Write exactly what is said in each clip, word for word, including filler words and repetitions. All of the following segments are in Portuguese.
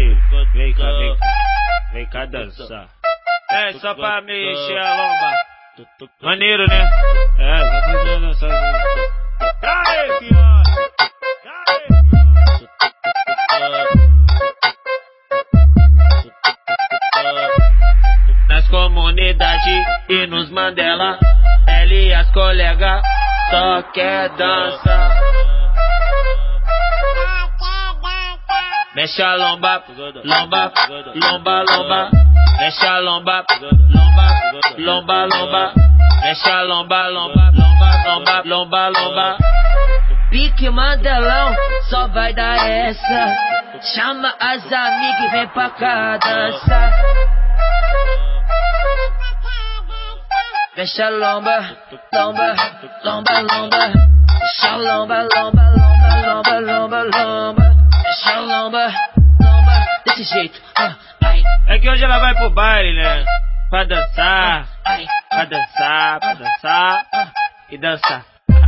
aí, vem cá, vem cá, vem cá dançar. É, só pra mexer a lomba. Maneiro, né? É, vamos dançar junto. Aê, pior! Nas comunidades e nos Mandela, ela e as colegas só quer dançar. Mexe a lomba, lomba, lomba, lomba. Mexe a lomba, lomba, lomba, lomba. Mexe a lomba, lomba, lomba, lomba, lomba, lomba. Pique Mandelão, só vai dar essa. Chama as amigas e vem pra cá dançar. Mexe a lomba, lomba, lomba, lomba. Mexe a lomba, lomba, lomba, lomba, lomba, lomba. Mexe a lomba, lomba, desse jeito. Ah, ai. É que hoje ela vai pro baile, né? Pra dançar, pra dançar, pra dançar e dançar.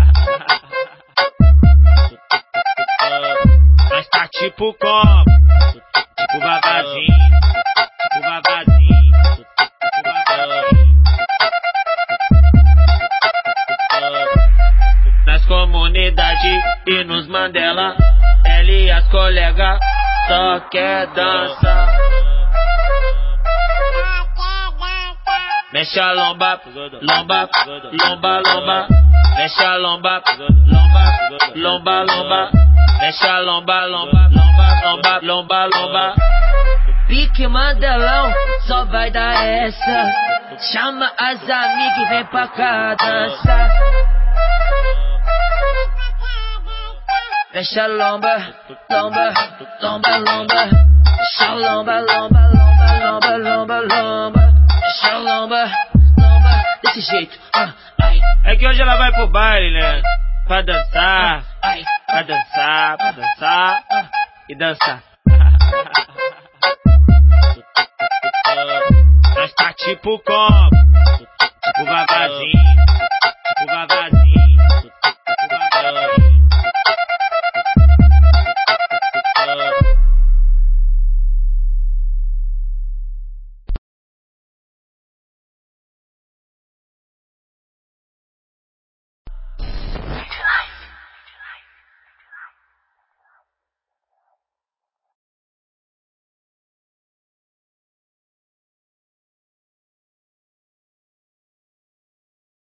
Mas tá tipo como? Tipo vagazinho, tipo vagazinho, tipo vagazinho. Nas comunidades e nos Mandela, ela e as colegas só quer dançar. Mexe a lomba, lomba, lomba, lomba. Mexe a lomba, lomba, lomba, lomba. Mexe a lomba, lomba, lomba, lomba, lomba, lomba. Pique Mandelão, só vai dar essa. Chama as amigas e vem pra cá dançar. Mexe a lomba, lomba, lomba, lomba. Mexe a lomba, lomba, lomba, lomba, lomba, lomba. Mexe a lomba, lomba, desse jeito. Ah, ai. É que hoje ela vai pro baile, né? Pra dançar, pra dançar, pra dançar e dançar. Mas tá tipo como? Tipo vagazinho, tipo vagazinho.